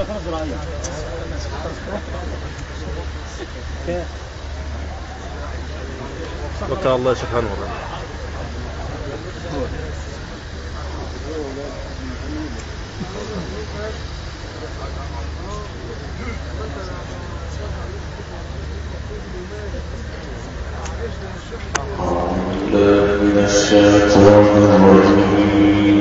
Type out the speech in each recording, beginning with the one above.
وكال الله سبحانه وتعالى. من الشيطان الرجيم.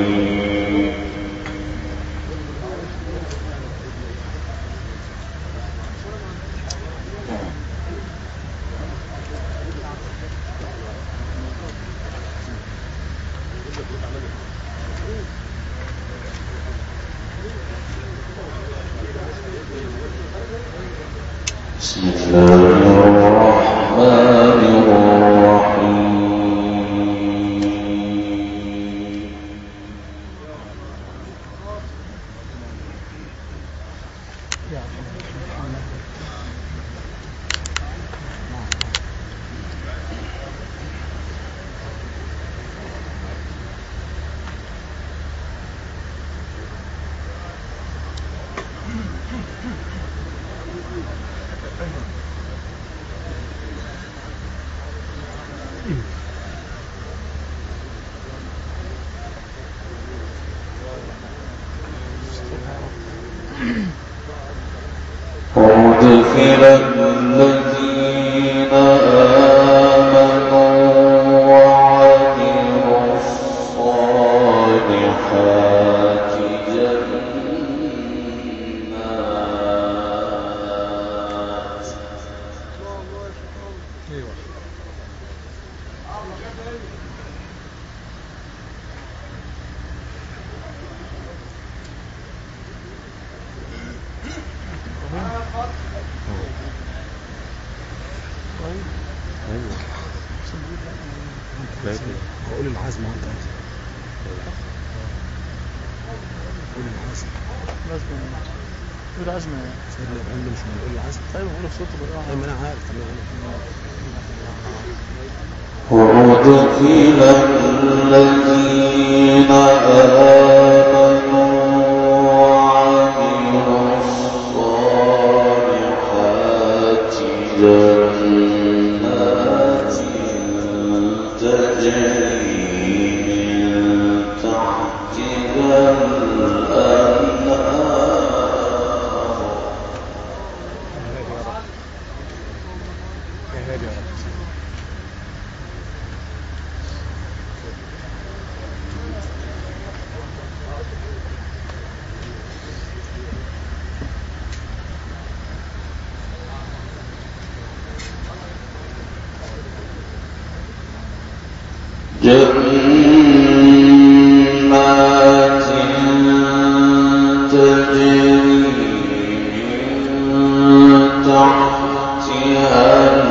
بسم الله الرحمن الرحيم. وأدخل الذين آمنوا وعملوا الصالحات جنات. قول العزم وانت قول العزم. لازم قول العزم يعني. سيدنا ابراهيم مش بنقول العزم. طيب قول صوته بالراحه. ايوه انا عارف. وأدخل الذين آمنوا وعملوا الصالحات جنات تجري من تحتها الأنهار. يا هادي يا رب. جنات تجري من تحتها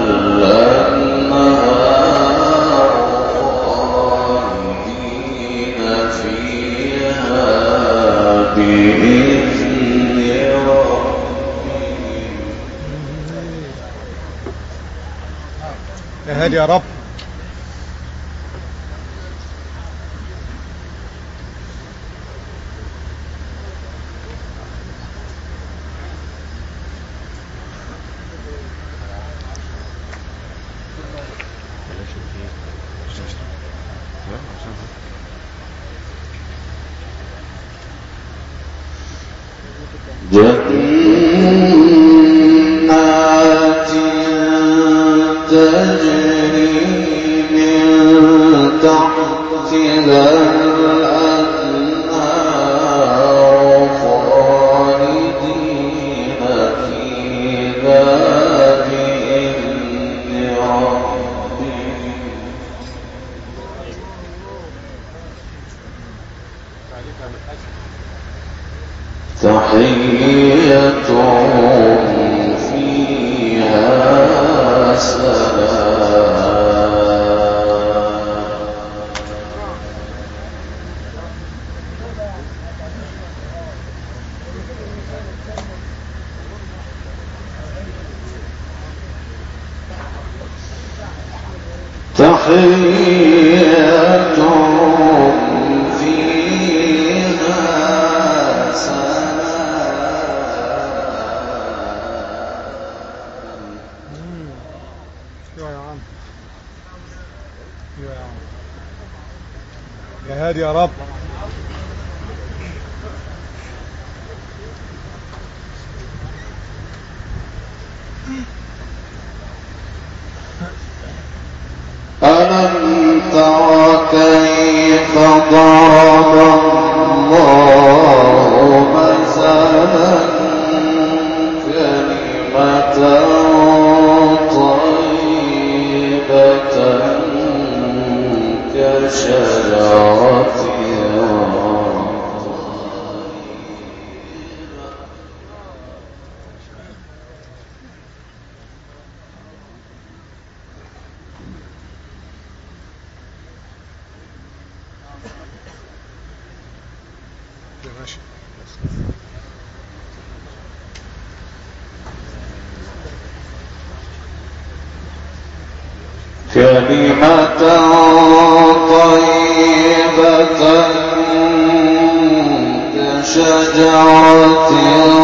الأنهار خالدين فيها بإذن ربهم. يا هادي يا رب. جنات تجري من تحتها الأنهار خالدين فيها بإذن ربهم. تحيتهم فيها سلام. تحيتهم فيها سلام. يا هادي يا رب. ألم تر كيف ضرب الله مثلا كلمة طيبة كشجرة ماشي. كلمة طيبة كشجرة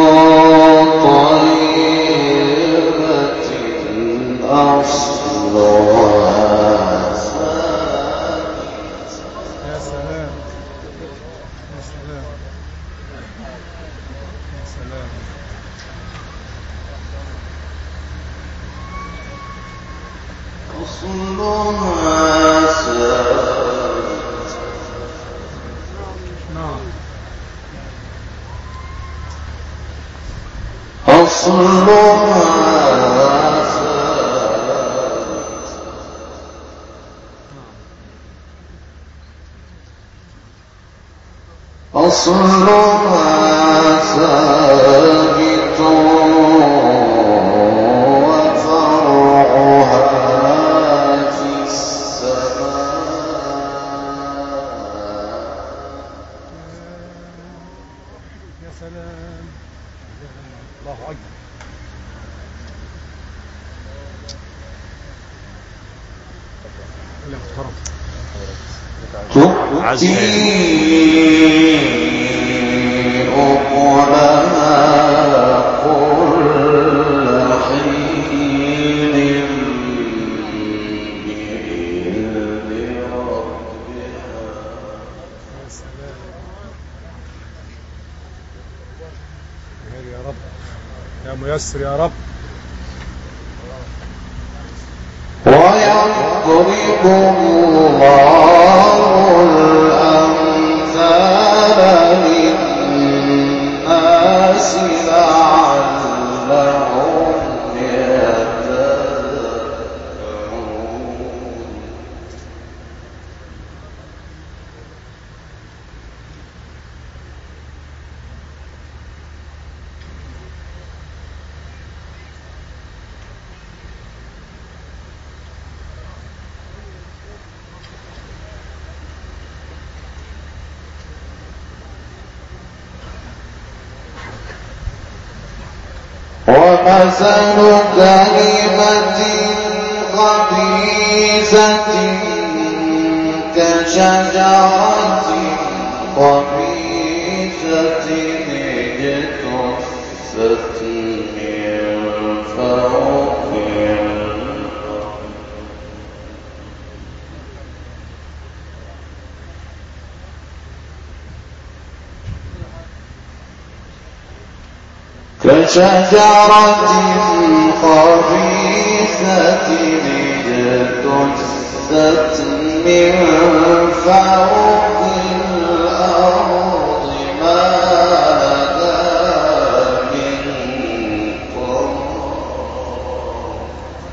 طيبة أصلها يا سلام يا سلام يا سلام. أصلها ثابت نعم. أصلها ثابت أصلها ثابت وفرعها في السماء. يا سلام. الله أكبر. يا محترم. تؤتي أكلها كل حين بإذن ربها. يا سلام. يا هادي يا رب. يا ميسر يا رب. ويضرب الله الأمثال للناس لعلهم يتذكرون. ومثل كلمة خبيثة كشجرة خبيثة اجتثت من فوق الأرض كشجرة خبيثة اجتثت من فوق الأرض ما لها من قرار.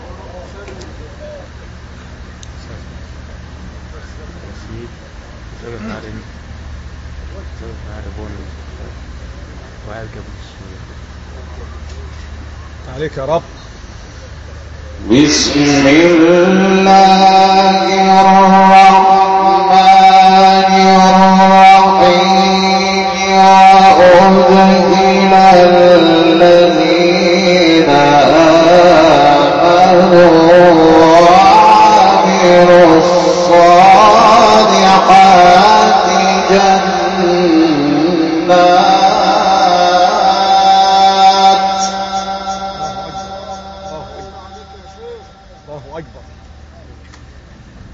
عليك يا رب. بسم الله الرحمن الرحيم. وأدخل الذين آمنوا وعملوا الصالحات جنات الله أكبر.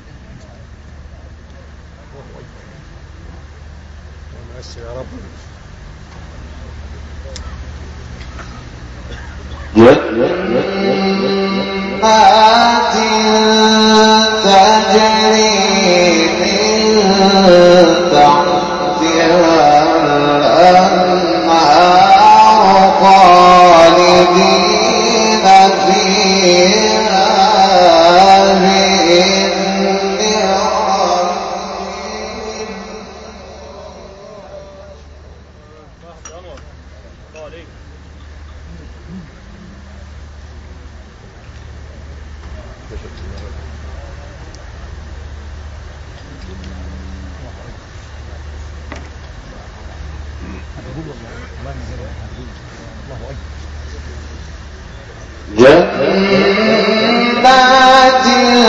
جنات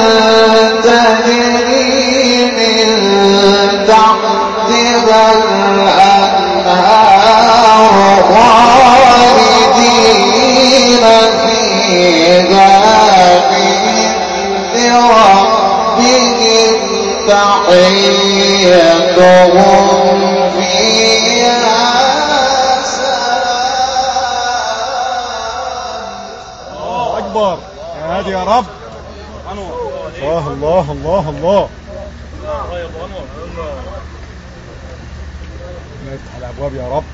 تجري من تحتها الأنهار خالدين فيها بإذن ربهم تحيتهم فيها أكبر يا هادي يا رب. الله الله الله الله. نفتح الأبواب يا رب.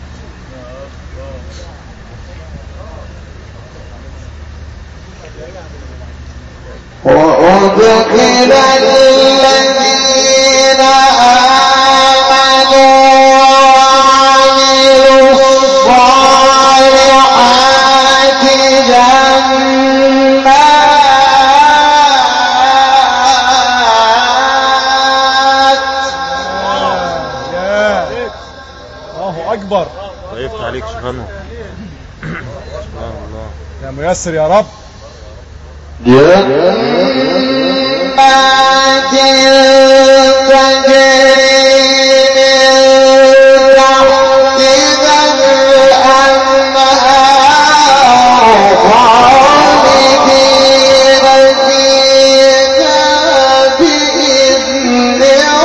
وأدخل الذين آمنوا وعملوا الصالحات الله أكبر. ويفتح عليك سبحانه. سبحان الله يا ميسر يا رب. جنات تجري من تحتها الأنهار خالدين فيها بإذن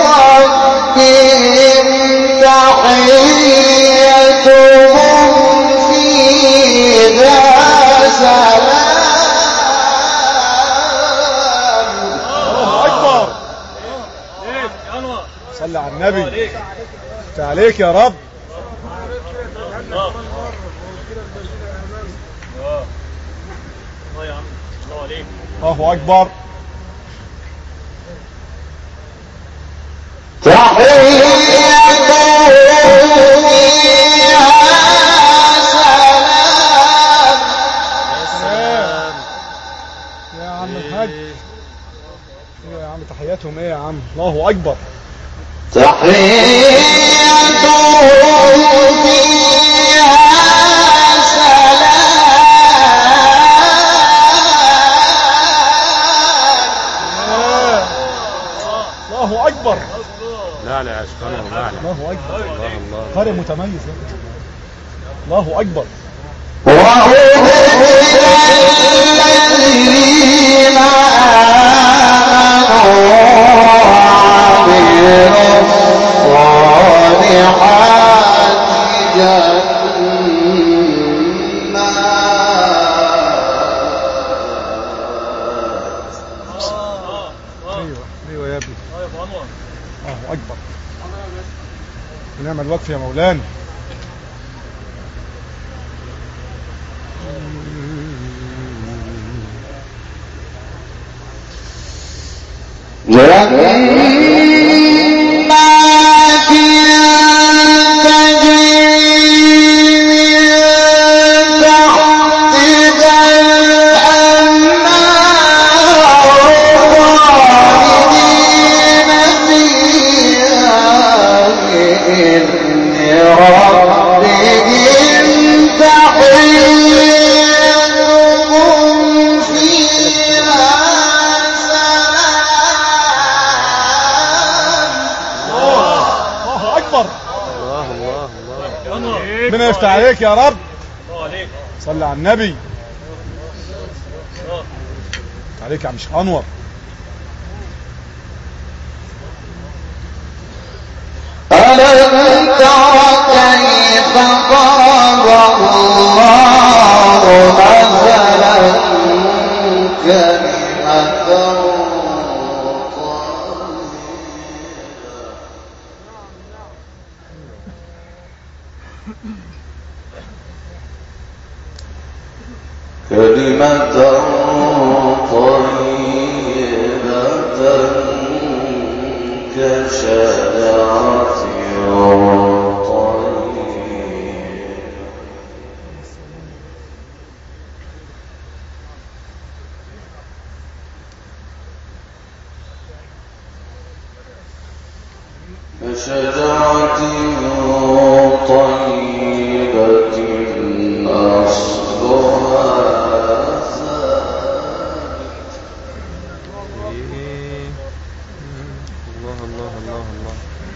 ربهم تحيتهم فيها سلام. صلى على النبي. عليك يا رب. الله أكبر. يا عم الحاج. يا عم تحياتهم ايه يا عم. الله أكبر. تحيتهم فيها سلام. الله أكبر. لا لا يا سبحانه الله. الله أكبر. الله الله. قارئ متميز. الله أكبر. وأدخل الذين آمنوا وعملوا الصالحات ايوه يا ابني. الله اكبر. ونعم الوقف يا مولانا. جنات تجري من تحتها الأنهار خالدين فيها بإذن ربهم تحيتهم فيها ربنا يفتح عليك يا رب. صلى على النبي. عليك يا عم شيخ انور. ألم تر كيف ضرب الله مثلا كلمة طيبة كشجرة كشجرة طيبة أصلها الله الله الله الله.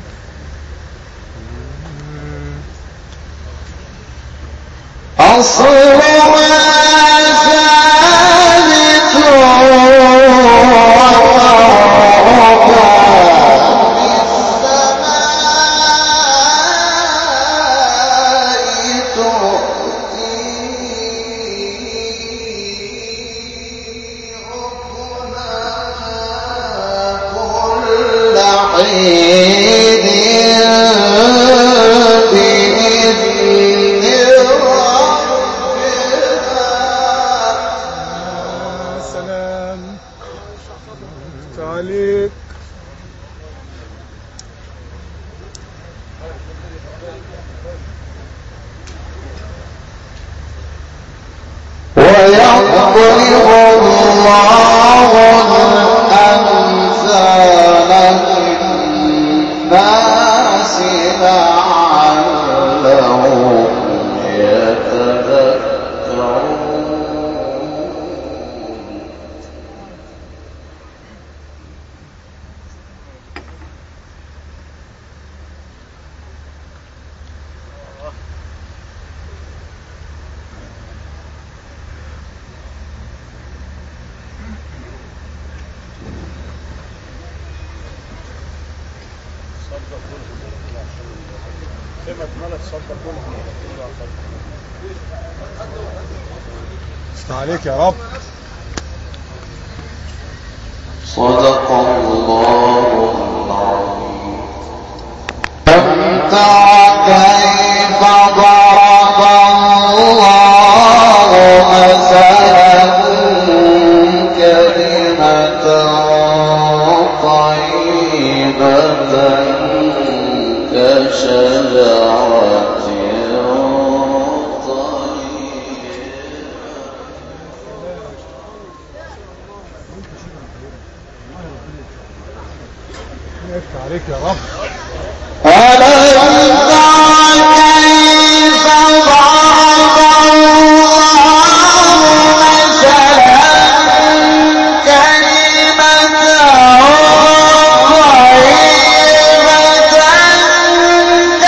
عليك. ويضرب الله الأمثال للناس لعلهم يتذكرون. عليك يا رب. صدق الله العظيم. لم تر كيف ضرب الله مثلا كلمة طيبة كشجرة عليك يا رب. ألم تر كيف ضرب الله مثلا كلمة طيبة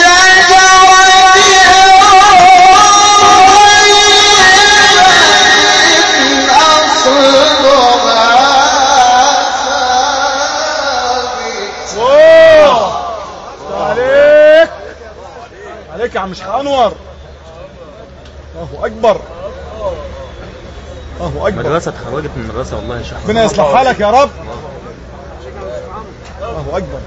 عليك يا عم شيخ انور. الله اكبر. الله اكبر. مدرسة اتخرجت من المدرسة والله يا شيخ. ربنا يصلح حالك يا رب. الله اكبر.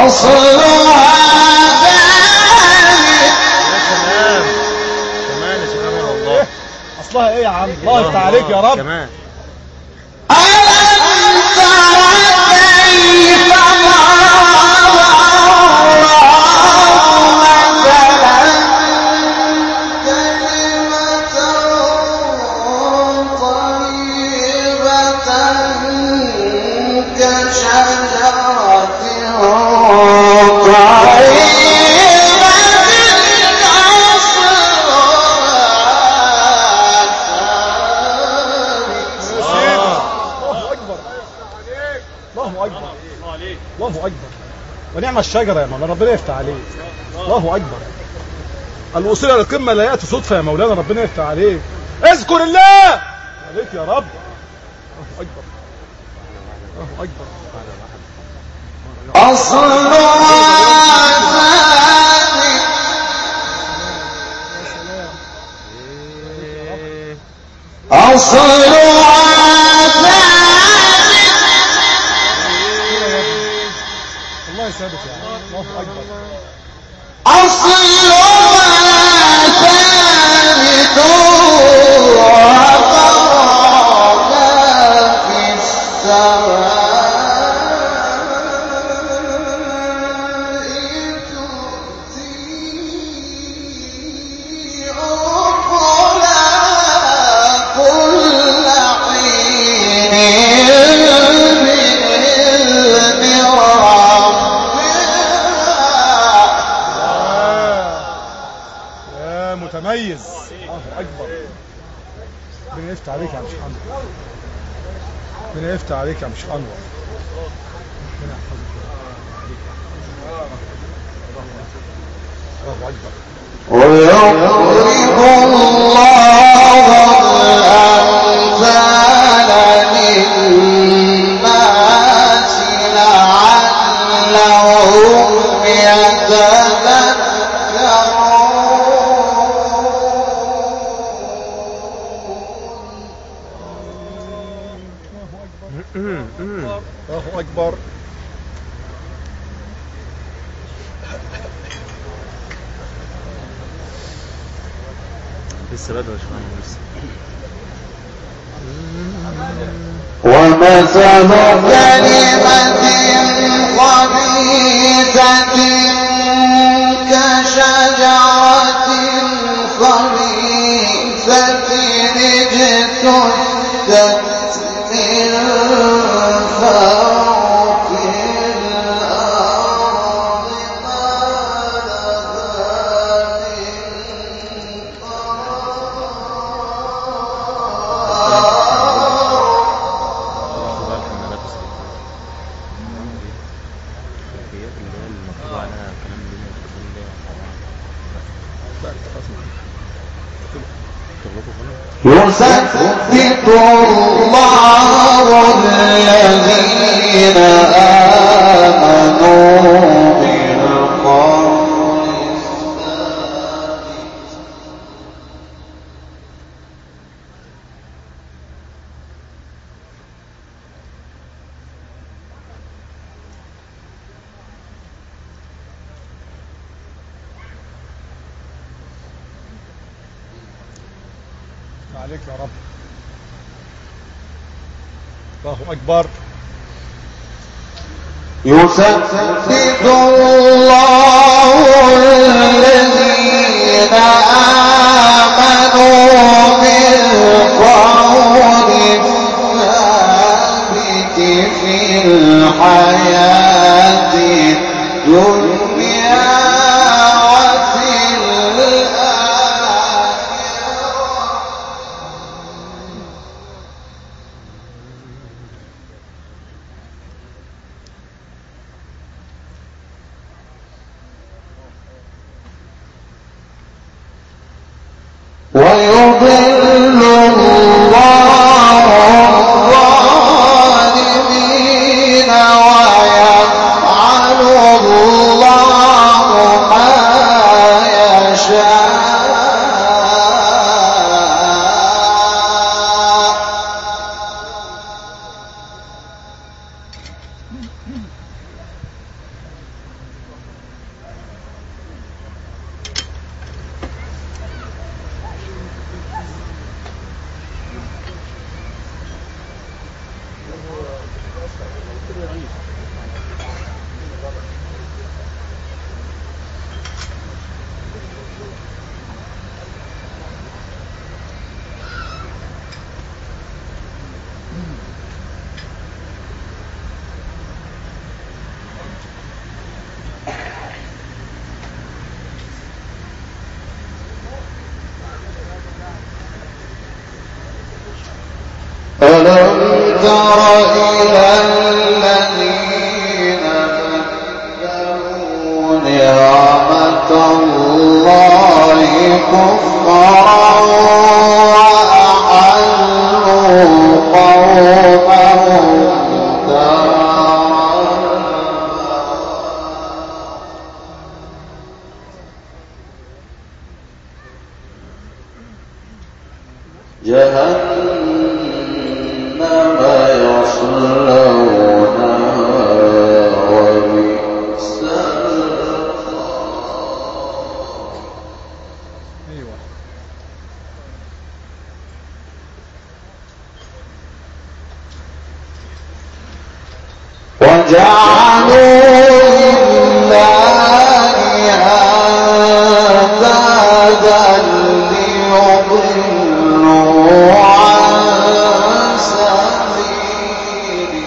كمان يا شيخ انور والله. اصلها ايه يا عم؟ الله يفتح عليك يا رب. كمان. الله اكبر. ونعم الشجره يا مولانا، ربنا يفتح عليك. الله اكبر. الوصول الى القمه لا ياتي صدفه يا مولانا، ربنا يفتح عليك. اذكر الله عليك يا رب. الله اكبر. الله اكبر. الله يسعدك يا رب. الله اكبر. أصلها ثابت ربنا يفتح عليك يا مش انور. ربنا يفتح عليك يا مش انور. ربنا يحفظك. الله اكبر. ويضرب الله الأمثال للناس لعلهم يتذكرون. الله اكبر. لسه بدري يا شيخنا لسه. ومثل كلمة خبيثة كشجرة خبيثة اجتثت من فوق الأرض ما لها من يثبت الله الذين آمنوا بالقول الثابت. عليك يا رب. الله أكبر. يثبت الله الذين آمنوا بالقول الثابت في الحياة الدنيا وفي الآخرة. ويضل الله الظالمين ويفعل الله ما يشاء. ألم تر إلى الذين بدلوا نعمة الله كفرا وأحلوا قومهم دار جهنم يصلونها وبئس أيوة. وجعلوا لله أندادا ليضلوا عن سبيله.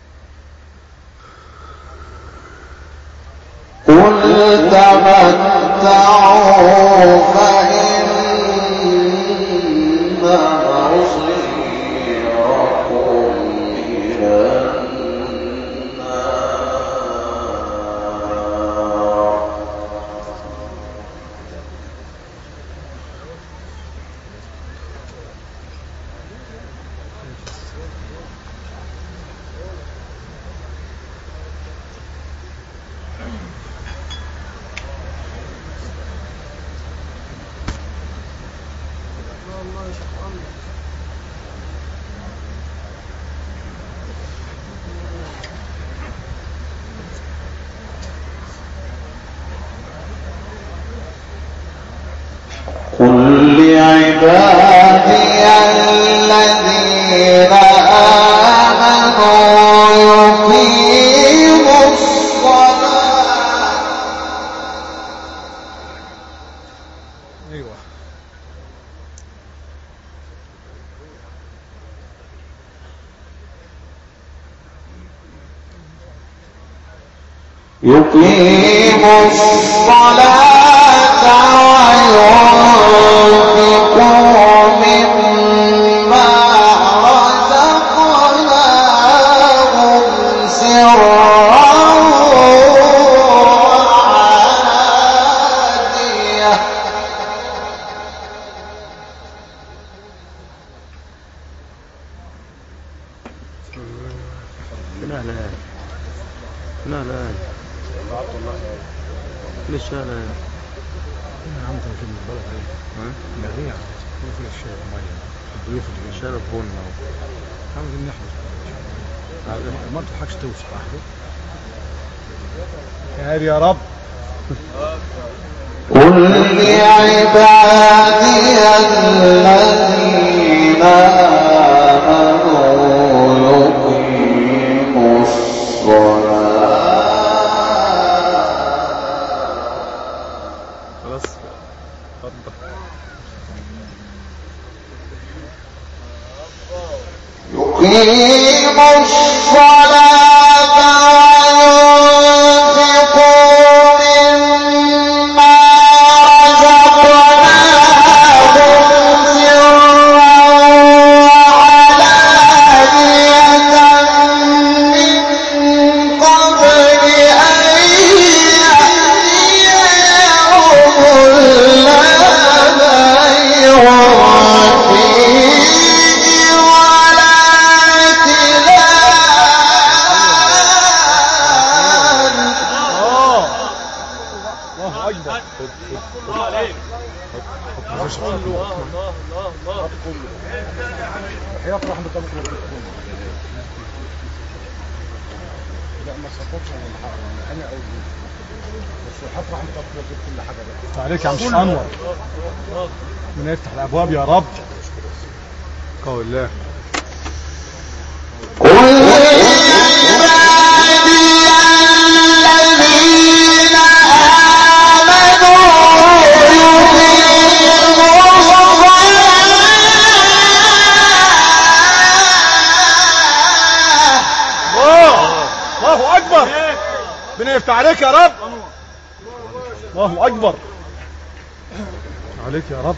قل تمتعوا قل لعبادي الذين آمنوا يقيموا الصلاة ايوه يقيموا الصلاة وينفقوا مما رزقناهم سرا وعلانية لا ليش لا يا عم انت من البلد ايه؟ مدينة في الشارع ميه الضيوف اللي شرب بنا عاوزين نحضر ما تضحكش توصف احد يا رب قل لعبادي الذين آمنوا يقيموا الصلاة خلاص اتفضل يقيموا الصلاة وينفقوا مما رزقناهم سرا وعلانية من قبل أن يأتي يوم لا بيع فيه ولا الله اكبر حياة رحمة الله لا ما سقطش انا اقول بس حياة رحمة الله كل حاجة بقى عليك يا عم شيخ انور من يفتح الابواب يا رب قول الله الله اكبر ربنا يفتح عليك يا رب الله اكبر عليك يا رب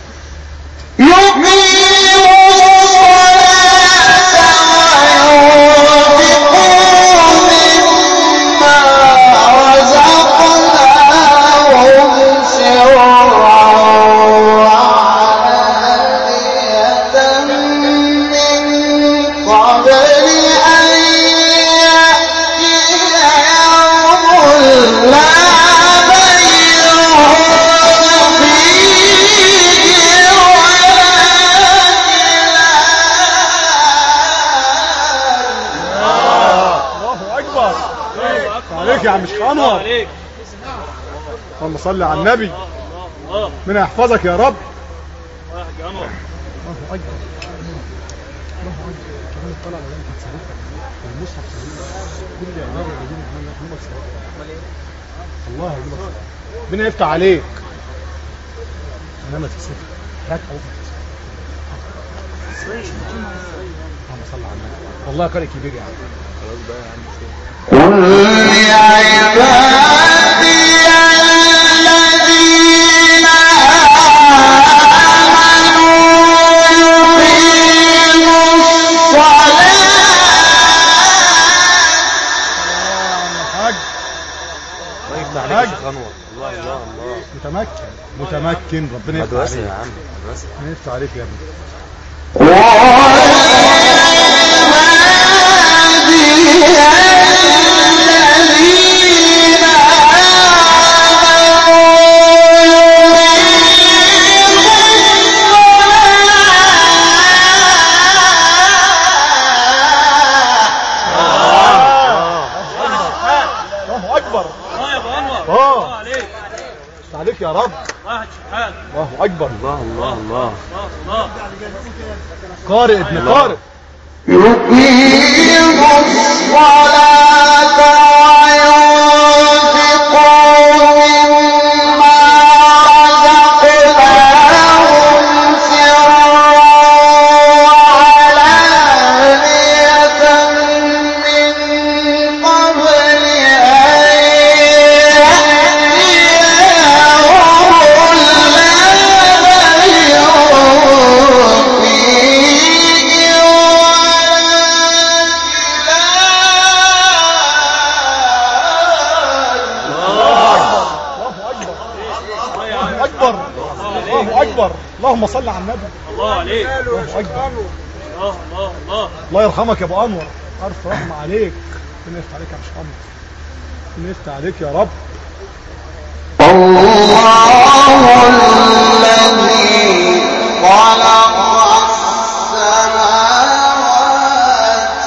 عليك يا عم شيخ انور اللهم صل على النبي من يحفظك يا رب الله اكبر الله اكبر كمان طلع على انت المصحف كل عباره الذين محمد الله يجزاك ربنا يفتح عليك انا ما تكسفش هات اللهم صل على النبي والله قارئ كبير يا عم خلاص بقى يا عم قل يا عبادي الذين الله الله الله. متمكن ربنا يفتح مدرسة عليك. يا عم مدرسة. ربنا يفتح عليك يا ابني. الله اكبر. يا ابو انور اه عليك عليك يا رب. واحد شحات الله اكبر. الله الله الله. الله قارئ ابن قارئ. يقيم الصلاة وينفق مما رزقناهم سرا وعلانية من قبل أن يأتيهم العذاب فيه الله اكبر. الله اكبر. اللهم صل على النبي. الله عليك الله اكبر. الله الله الله الله يرحمك يا ابو انور. الف رحمه عليك. ربنا يفتح عليك يا مش انور. ربنا يفتح عليك يا رب. الله الذي خلق السماوات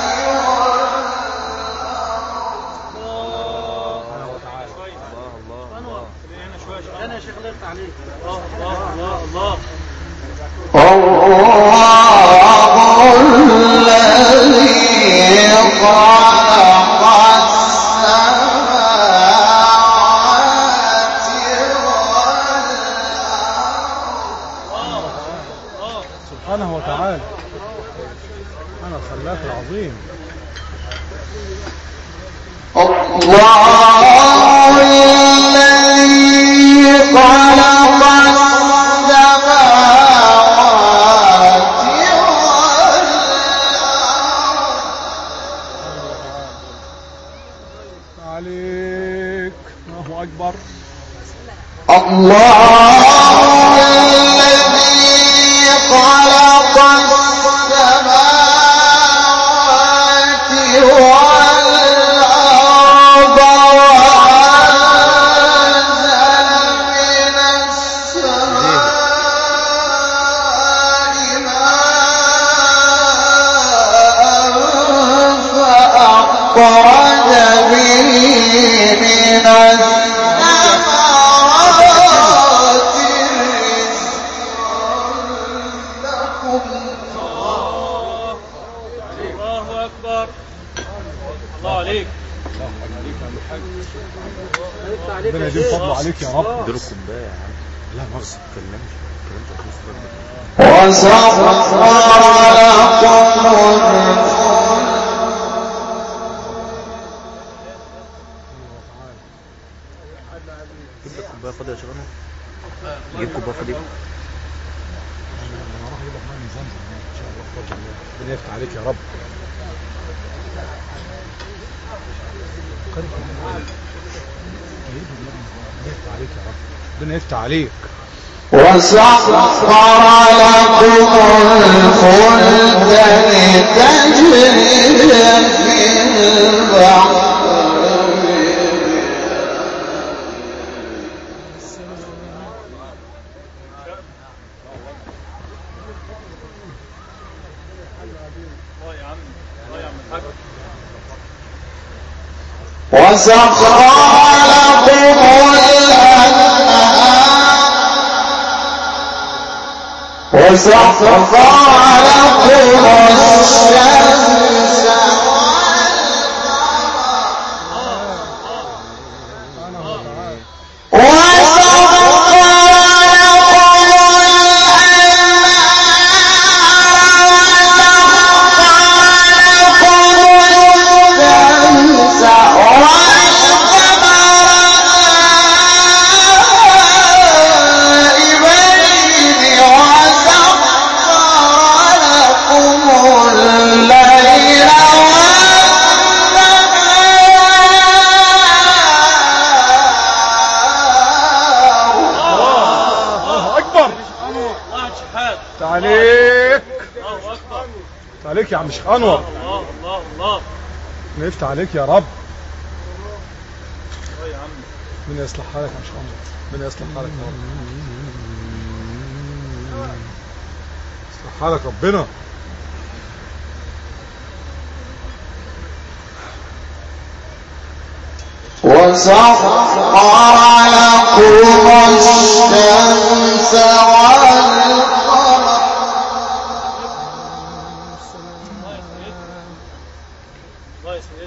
هنا شويه انا يا شيخ الله يفتح عليك الله الله الله الله الذي خلق السماوات سبحانه وتعالى. انا الخلاق العظيم. الله الذي خلق السماوات عليك. الله اكبر. الله الذي خلق السماوات والأرض وأنزل من السماء ماء فأخرج به من الثمرات الله اكبر الله عليك ربنا يديم فضله عليك يا رب. اديله كوباية يا عم. لا مؤاخذة. ما تتكلمش وسخر لكم جيب لك كوباية فاضية يا شيخنا. جيب كوباية فاضية. انا راح اجيب لك ميه من زمزم ان شاء الله بفضل الله. ربنا يفتح عليك يا رب. ربنا يفتح عليك يا رب. ربنا يفتح عليك. وسخر لكم الفلك لتجري في البحر الله يا عم الله يا عم الحاج وسخر لكم الأنهار وسخر لكم الشمس الليل عليك. الله اكبر. يفتح عليك يا عم شيخ انور. الله الله الله. يفتح عليك يا رب. يا عم ربنا يصلح حالك يا شيخ انور. ربنا يصلح حالك يا رب. يصلح حالك ربنا. وسخر لكم الشمس والقمر الله يسعدك.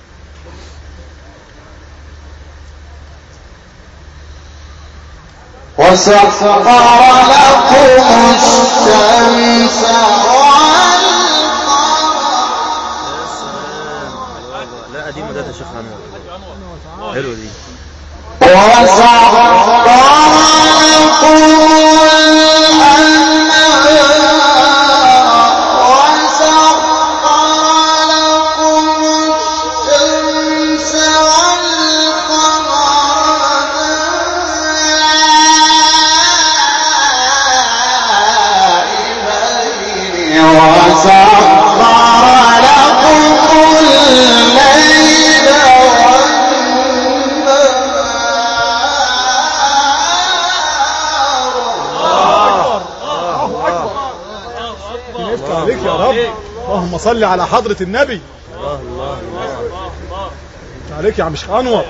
وسخر لكم الشمس لا قديمة ده يا شيخ انور. حلوة دي. وسخر لكم الأنهار وسخر لكم الشمس والقمر دائبين وسخر لكم الليل يفتح عليك يا رب. اللهم صل على حضرة النبي. الله الله الله. يفتح عليك يا عم شيخ انور.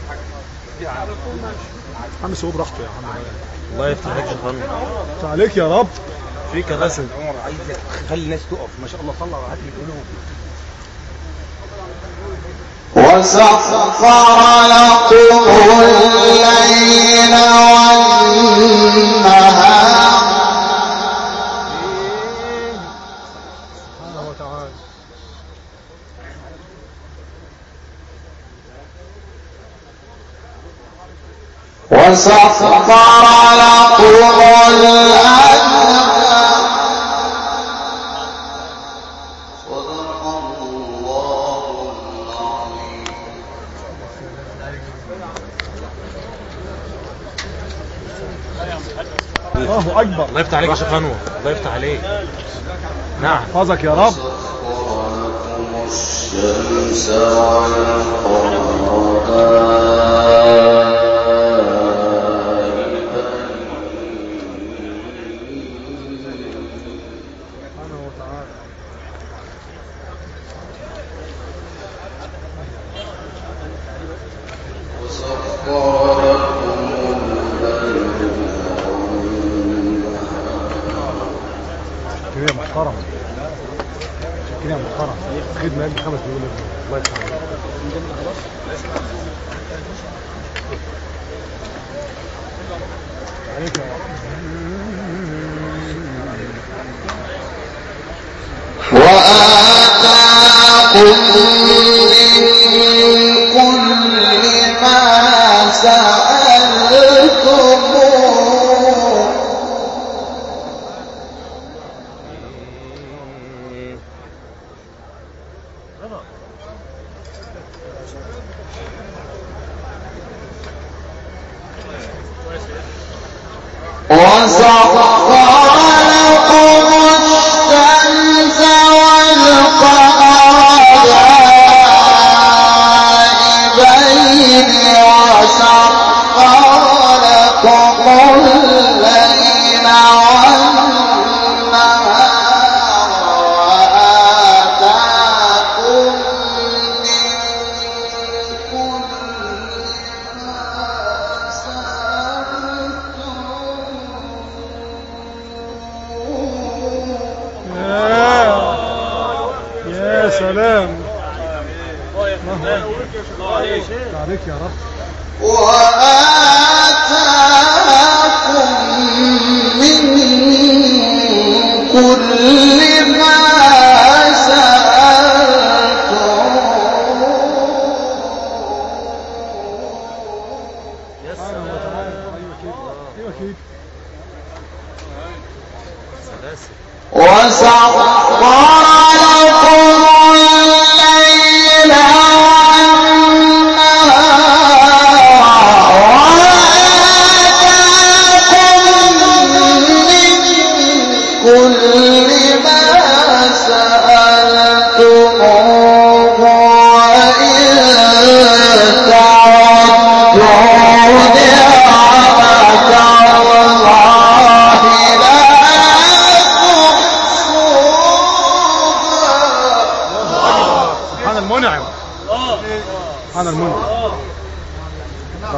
عم سوق براحته يا عم. الله يفتح عليك يا شيخ انور. يفتح عليك يا رب. في كراسي عمر عايز خلي الناس تقف ما شاء الله صلى على النبي يقولوا. وسخر لكم الليل والنهار سبحانه وتعالى. وسخر لكم الأنهار صدق الله العظيم. الله اكبر. الله يفتح عليك يا شيخ انور. الله يفتح عليك. نعم. حفظك يا رب. لكم الشمس والقمر سبحانه وتعالى. وسخر لكم الليل شكرية محترم. شكرية محترم. خدمة قبل 5 مليون. الله يفتح عليك. عليك يا رب. وآتاكم من كل ما سألتموه وسخر لكم الشمس والقمر دائبين وسخر لكم الليل والنهار وآتاكم من كل ما يا سلام. الله يفتح عليك يا رب. وآتاكم من كل ما سألتموه يا سلام. ايوه كده. سلاسل. وسخر لكم الليل والنهار وآتاكم من كل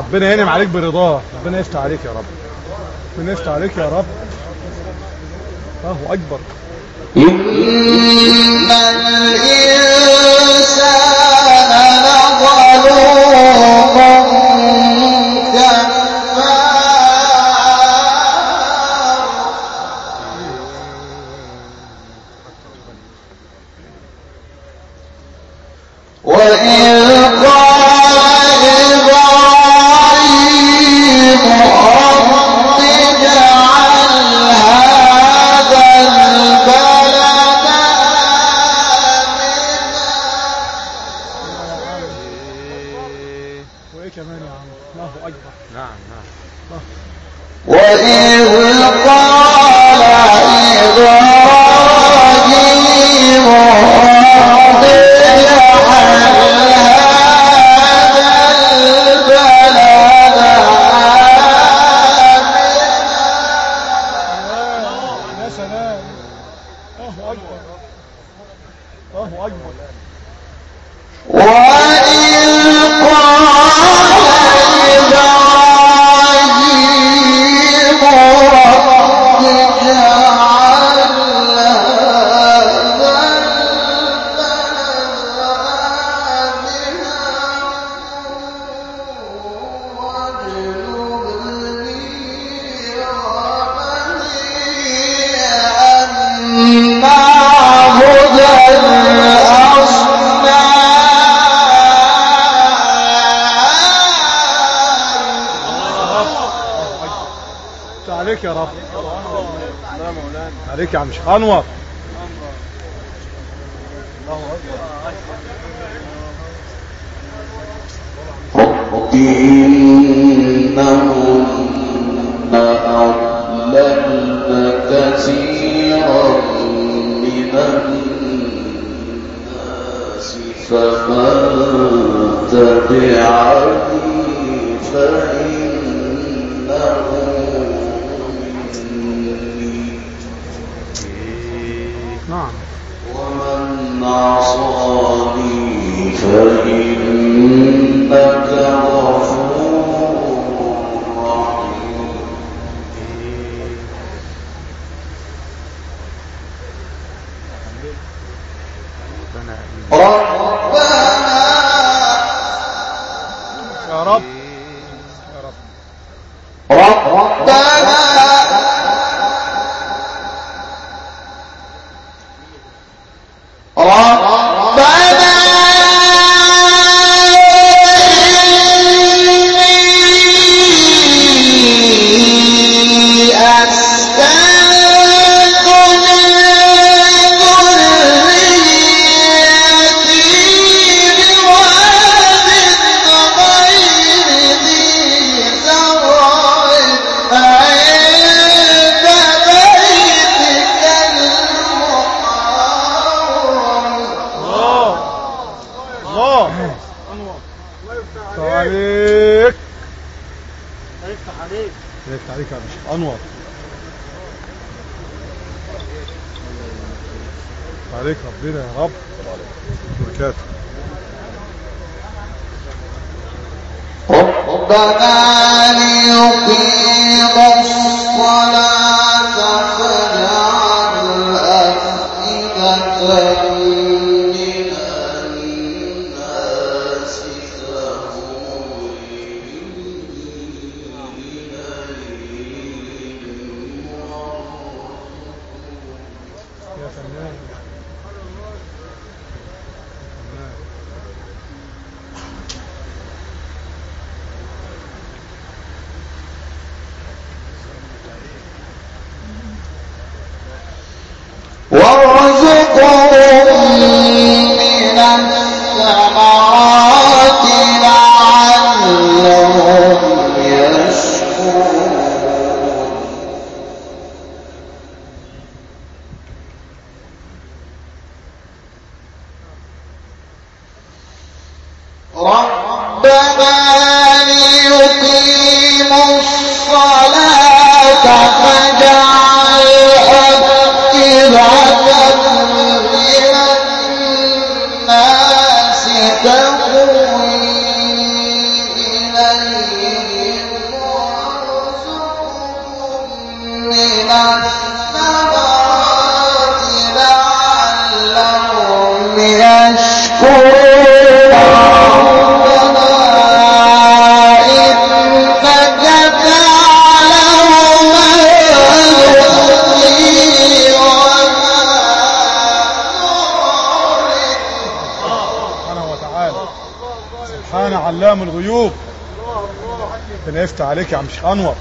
ربنا ينعم عليك برضاه، ربنا يفتح عليك يا رب، ربنا يفتح عليك يا رب. الله اكبر. إن الإنسان لظلوم كفار وإذ قال إبراهيم رب اجعل هذا البلد وايه كمان يا عم؟ الله اكبر. نعم نعم. وإذ قال إبراهيم رب اجعل هذا البلد يا سلام. الله اكبر. الله اكبر. وإذ قال إبراهيم رب اجعل هذا عليك يا رب. عليك يا عم شيخ انور. رب إنهن أضللن كثيرا من الناس فمن تبعني فإنه مني نعم. ومن عصاني فإنك غفور رحيم ربنا يا رب. يا رب. ربنا عليك. هيفتح عليك. يفتح عليك يا شيخ انور. عليك ربنا يا رب. بركاته. ربنا ليقيم الصلاة فاجعل أفئدة من الناس تهوي إليهم يا فنان. ايوب. ربنا يفتح عليك يا عم شيخ انور.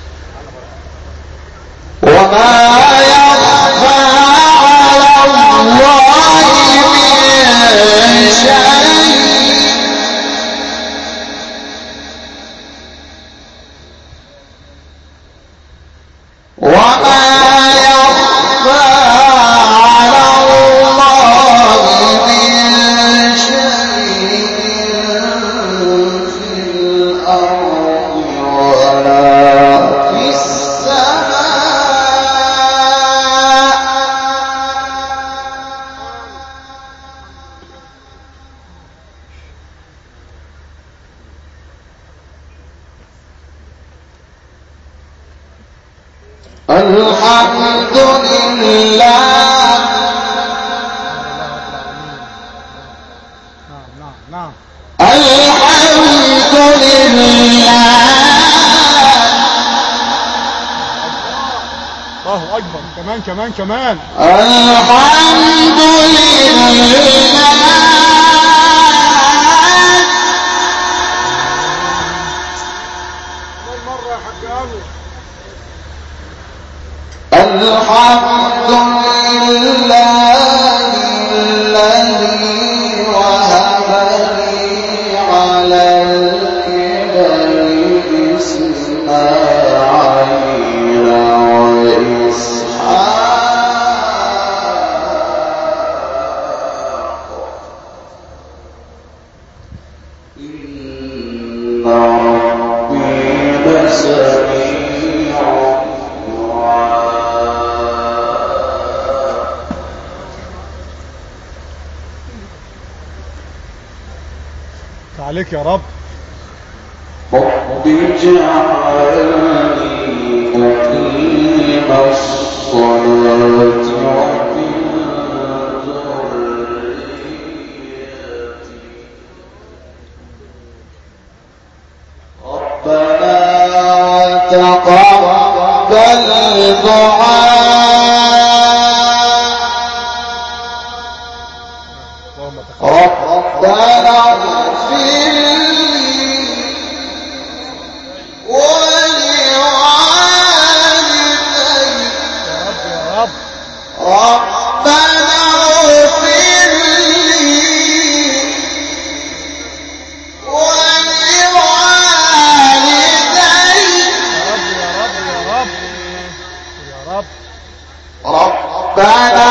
وما يخفى على الله من شيء الحمد لله. نعم. الحمد لله. الله اكبر. كمان الحمد لله. الحمد لله الذي وهب لي على الكبر إسماعيل وإسحاق إن ربي لسميع عليك يا رب. رب اجعلني مقيم الصلاة ومن ذريتي ربنا تقبل دعاء ربنا اغفر لي ولوالدي ربنا اغفر لي ولوالدي يا رب ربنا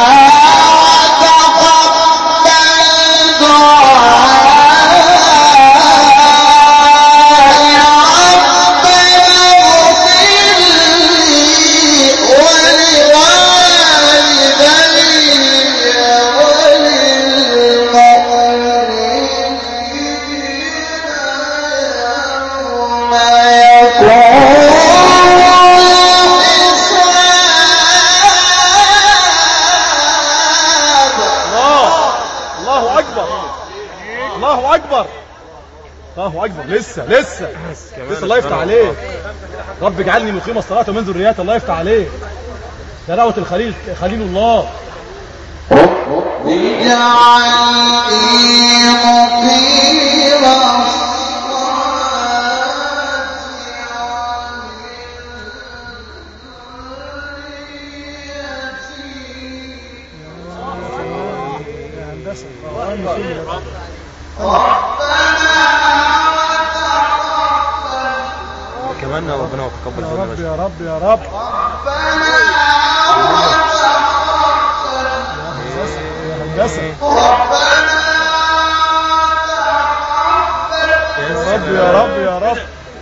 الله اكبر. لسه الله يفتح عليك. رب اجعلني مقيم الصلاة ومن ذريتي. الله يفتح عليك. ده دعوة الخليل الله. رب اجعلني مقيم كمان ربنا وتقبل يا رب يا رب يا رب. يا هندسة يا رب يا رب يا رب.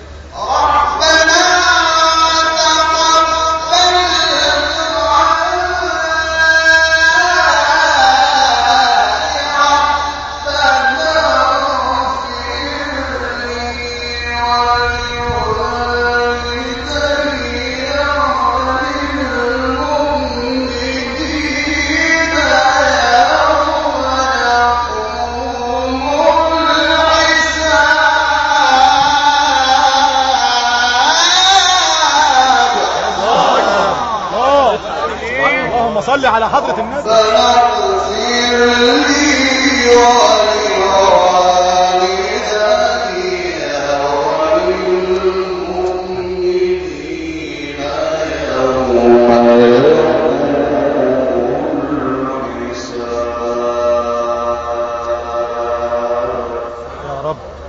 صلي على حضرة النبي. فاغفر لي ولوالدي رب.